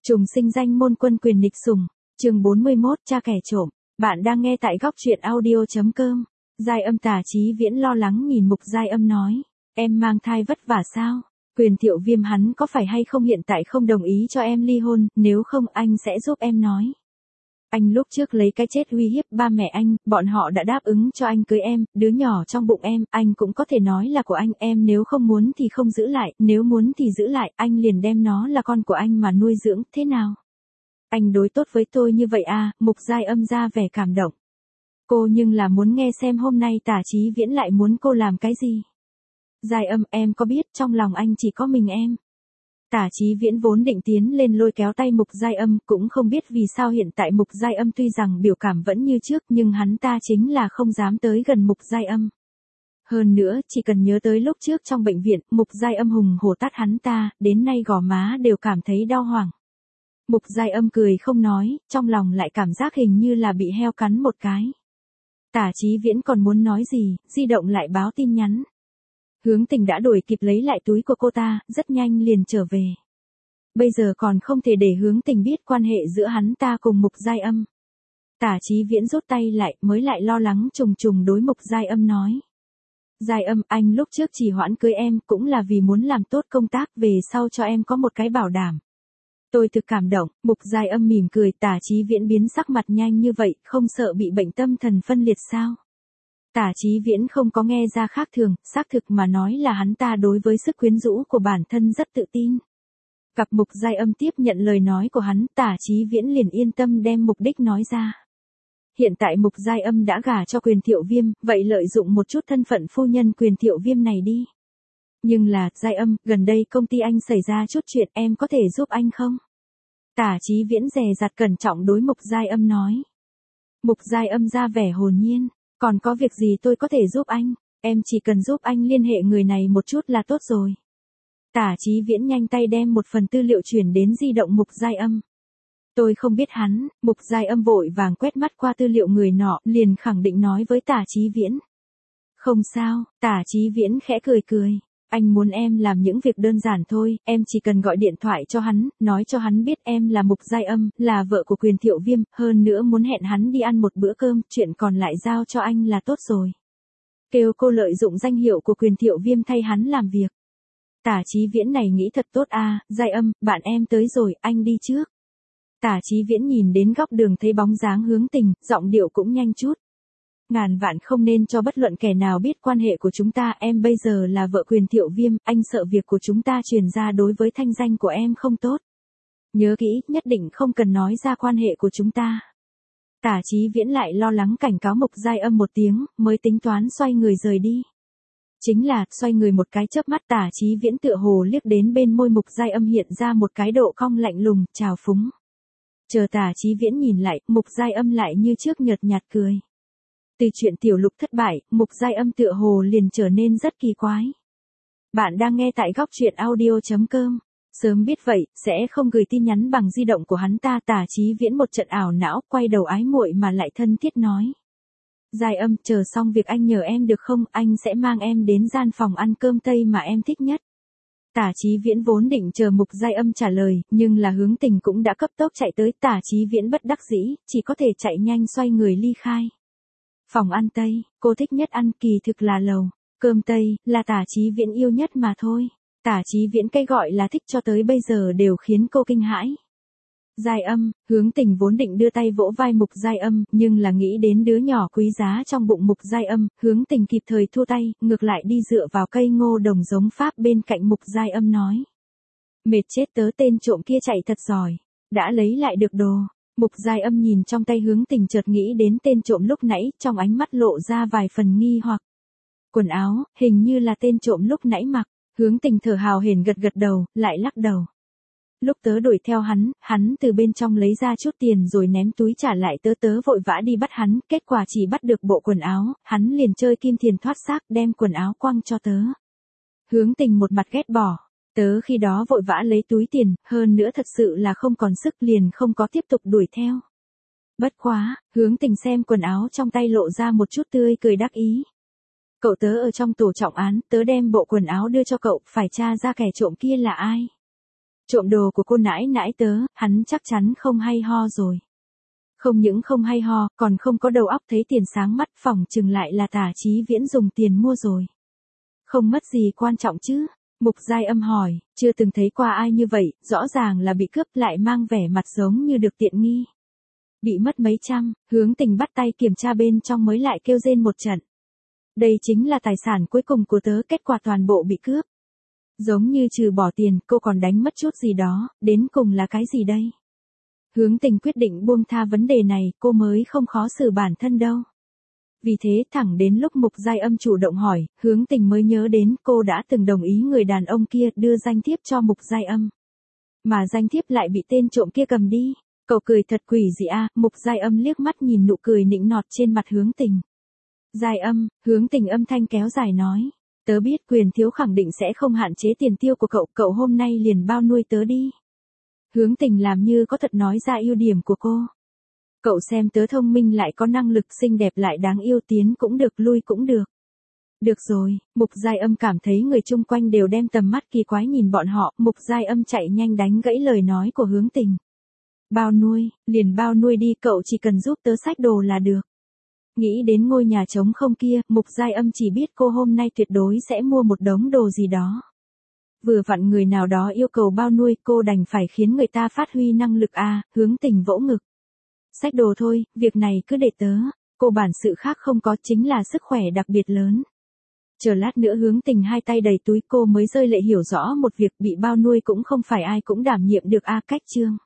Trùng sinh danh môn quân quyền nghịch sủng, chương 41, cha kẻ trộm. Bạn đang nghe tại góc truyện audio.com. Giai Âm Tả Chí Viễn lo lắng nhìn Mục Giai Âm nói, em mang thai vất vả sao? Quyền Thiệu Viêm hắn có phải hay không hiện tại không đồng ý cho em ly hôn, nếu không anh sẽ giúp em nói. Anh lúc trước lấy cái chết uy hiếp ba mẹ anh, bọn họ đã đáp ứng cho anh cưới em, đứa nhỏ trong bụng em, anh cũng có thể nói là của anh, em nếu không muốn thì không giữ lại, nếu muốn thì giữ lại, anh liền đem nó là con của anh mà nuôi dưỡng, thế nào? Anh đối tốt với tôi như vậy à? Mục Giai Âm ra vẻ cảm động. Cô nhưng là muốn nghe xem hôm nay Tả Chí Viễn lại muốn cô làm cái gì? Giai Âm, em có biết trong lòng anh chỉ có mình em. Tả Chí Viễn vốn định tiến lên lôi kéo tay Mục Giai Âm, cũng không biết vì sao hiện tại Mục Giai Âm tuy rằng biểu cảm vẫn như trước nhưng hắn ta chính là không dám tới gần Mục Giai Âm. Hơn nữa, chỉ cần nhớ tới lúc trước trong bệnh viện, Mục Giai Âm hùng hổ tát hắn ta, đến nay gò má đều cảm thấy đau hoảng. Mục Giai Âm cười không nói, trong lòng lại cảm giác hình như là bị heo cắn một cái. Tả Chí Viễn còn muốn nói gì, di động lại báo tin nhắn. Hướng Tình đã đuổi kịp lấy lại túi của cô ta, rất nhanh liền trở về. Bây giờ còn không thể để Hướng Tình biết quan hệ giữa hắn ta cùng Mục Giai Âm. Tả Chí Viễn rút tay lại, mới lại lo lắng trùng trùng đối Mục Giai Âm nói. Giai Âm, anh lúc trước chỉ hoãn cưới em cũng là vì muốn làm tốt công tác về sau cho em có một cái bảo đảm. Tôi thực cảm động. Mục Giai Âm mỉm cười. Tả Chí Viễn biến sắc mặt nhanh như vậy, không sợ bị bệnh tâm thần phân liệt sao? Tả Chí Viễn không có nghe ra khác thường, xác thực mà nói là hắn ta đối với sức quyến rũ của bản thân rất tự tin. Gặp Mục Giai Âm tiếp nhận lời nói của hắn, Tả Chí Viễn liền yên tâm đem mục đích nói ra. Hiện tại Mục Giai Âm đã gả cho Quyền Thiệu Viêm, vậy lợi dụng một chút thân phận phu nhân Quyền Thiệu Viêm này đi. Nhưng là, Giai Âm, gần đây công ty anh xảy ra chút chuyện, em có thể giúp anh không? Tả Chí Viễn dè dặt cẩn trọng đối Mục Giai Âm nói. Mục Giai Âm ra vẻ hồn nhiên, còn có việc gì tôi có thể giúp anh, em chỉ cần giúp anh liên hệ người này một chút là tốt rồi. Tả Chí Viễn nhanh tay đem một phần tư liệu chuyển đến di động Mục Giai Âm. Tôi không biết hắn. Mục Giai Âm vội vàng quét mắt qua tư liệu người nọ, liền khẳng định nói với Tả Chí Viễn. Không sao. Tả Chí Viễn khẽ cười cười. Anh muốn em làm những việc đơn giản thôi, em chỉ cần gọi điện thoại cho hắn, nói cho hắn biết em là Mục Giai Âm, là vợ của Quyền Thiệu Viêm, hơn nữa muốn hẹn hắn đi ăn một bữa cơm, chuyện còn lại giao cho anh là tốt rồi. Kêu cô lợi dụng danh hiệu của Quyền Thiệu Viêm thay hắn làm việc. Tả Chí Viễn này nghĩ thật tốt à? Giai Âm, bạn em tới rồi, anh đi trước. Tả Chí Viễn nhìn đến góc đường thấy bóng dáng Hướng Tình, giọng điệu cũng nhanh chút. Ngàn vạn không nên cho bất luận kẻ nào biết quan hệ của chúng ta, em bây giờ là vợ Quyền Thiệu Viêm, anh sợ việc của chúng ta truyền ra đối với thanh danh của em không tốt. Nhớ kỹ, nhất định không cần nói ra quan hệ của chúng ta. Tả Chí Viễn lại lo lắng cảnh cáo Mục Giai Âm một tiếng, mới tính toán xoay người rời đi. Chính là, xoay người một cái chớp mắt Tả Chí Viễn tựa hồ liếc đến bên môi Mục Giai Âm hiện ra một cái độ cong lạnh lùng, trào phúng. Chờ Tả Chí Viễn nhìn lại, Mục Giai Âm lại như trước nhợt nhạt cười. Từ chuyện tiểu lục thất bại, Mục Giai Âm tựa hồ liền trở nên rất kỳ quái. Bạn đang nghe tại góc truyện audio.com. Sớm biết vậy, sẽ không gửi tin nhắn bằng di động của hắn ta. Tả Chí Viễn một trận ảo não, quay đầu ái muội mà lại thân thiết nói. Giai Âm, chờ xong việc anh nhờ em được không, anh sẽ mang em đến gian phòng ăn cơm Tây mà em thích nhất. Tả Chí Viễn vốn định chờ Mục Giai Âm trả lời, nhưng là Hướng Tình cũng đã cấp tốc chạy tới. Tả Chí Viễn bất đắc dĩ, chỉ có thể chạy nhanh xoay người ly khai. Phòng ăn Tây, cô thích nhất ăn kỳ thực là lầu cơm Tây, là Tả Chí Viễn yêu nhất mà thôi. Tả Chí Viễn cái gọi là thích cho tới bây giờ đều khiến cô kinh hãi. Giai Âm, Hướng Tình vốn định đưa tay vỗ vai Mục Giai Âm, nhưng là nghĩ đến đứa nhỏ quý giá trong bụng Mục Giai Âm, Hướng Tình kịp thời thua tay, ngược lại đi dựa vào cây ngô đồng giống Pháp bên cạnh Mục Giai Âm nói. Mệt chết tớ, tên trộm kia chạy thật giỏi, đã lấy lại được đồ. Mục Giai Âm nhìn trong tay Hướng Tình chợt nghĩ đến tên trộm lúc nãy, trong ánh mắt lộ ra vài phần nghi hoặc. Quần áo, hình như là tên trộm lúc nãy mặc. Hướng Tình thở hào hển gật gật đầu, lại lắc đầu. Lúc tớ đuổi theo hắn từ bên trong lấy ra chút tiền rồi ném túi trả lại tớ, tớ vội vã đi bắt hắn, kết quả chỉ bắt được bộ quần áo, hắn liền chơi kim thiền thoát xác đem quần áo quăng cho tớ. Hướng Tình một mặt ghét bỏ. Tớ khi đó vội vã lấy túi tiền, hơn nữa thật sự là không còn sức liền không có tiếp tục đuổi theo. Bất quá, Hướng Tình xem quần áo trong tay lộ ra một chút tươi cười đắc ý. Cậu tớ ở trong tổ trọng án, tớ đem bộ quần áo đưa cho cậu, phải tra ra kẻ trộm kia là ai. Trộm đồ của cô nãi nãi tớ, hắn chắc chắn không hay ho rồi. Không những không hay ho, còn không có đầu óc thấy tiền sáng mắt, phỏng chừng lại là Tả Chí Viễn dùng tiền mua rồi. Không mất gì quan trọng chứ? Mục Giai Âm hỏi, chưa từng thấy qua ai như vậy, rõ ràng là bị cướp lại mang vẻ mặt giống như được tiện nghi. Bị mất mấy trăm, Hướng Tình bắt tay kiểm tra bên trong mới lại kêu rên một trận. Đây chính là tài sản cuối cùng của tớ, kết quả toàn bộ bị cướp. Giống như trừ bỏ tiền, cô còn đánh mất chút gì đó, đến cùng là cái gì đây? Hướng Tình quyết định buông tha vấn đề này, cô mới không khó xử bản thân đâu. Vì thế thẳng đến lúc Mục Giai Âm chủ động hỏi, Hướng Tình mới nhớ đến cô đã từng đồng ý người đàn ông kia đưa danh thiếp cho Mục Giai Âm. Mà danh thiếp lại bị tên trộm kia cầm đi. Cậu cười thật quỷ dị a. Mục Giai Âm liếc mắt nhìn nụ cười nịnh nọt trên mặt Hướng Tình. Giai Âm, Hướng Tình âm thanh kéo dài nói. Tớ biết Quyền thiếu khẳng định sẽ không hạn chế tiền tiêu của cậu hôm nay liền bao nuôi tớ đi. Hướng Tình làm như có thật nói ra ưu điểm của cô. Cậu xem tớ thông minh lại có năng lực, xinh đẹp lại đáng yêu, tiến cũng được lui cũng được. Được rồi, Mục Giai Âm cảm thấy người chung quanh đều đem tầm mắt kỳ quái nhìn bọn họ, Mục Giai Âm chạy nhanh đánh gãy lời nói của Hướng Tình. Bao nuôi, liền bao nuôi đi, cậu chỉ cần giúp tớ xách đồ là được. Nghĩ đến ngôi nhà trống không kia, Mục Giai Âm chỉ biết cô hôm nay tuyệt đối sẽ mua một đống đồ gì đó. Vừa vặn người nào đó yêu cầu bao nuôi, cô đành phải khiến người ta phát huy năng lực a. Hướng Tình vỗ ngực. Xách đồ thôi, việc này cứ để tớ. Cô bản sự khác không có, chính là sức khỏe đặc biệt lớn. Chờ lát nữa Hướng Tình hai tay đầy túi, cô mới rơi lệ hiểu rõ một việc, bị bao nuôi cũng không phải ai cũng đảm nhiệm được a. Cách chương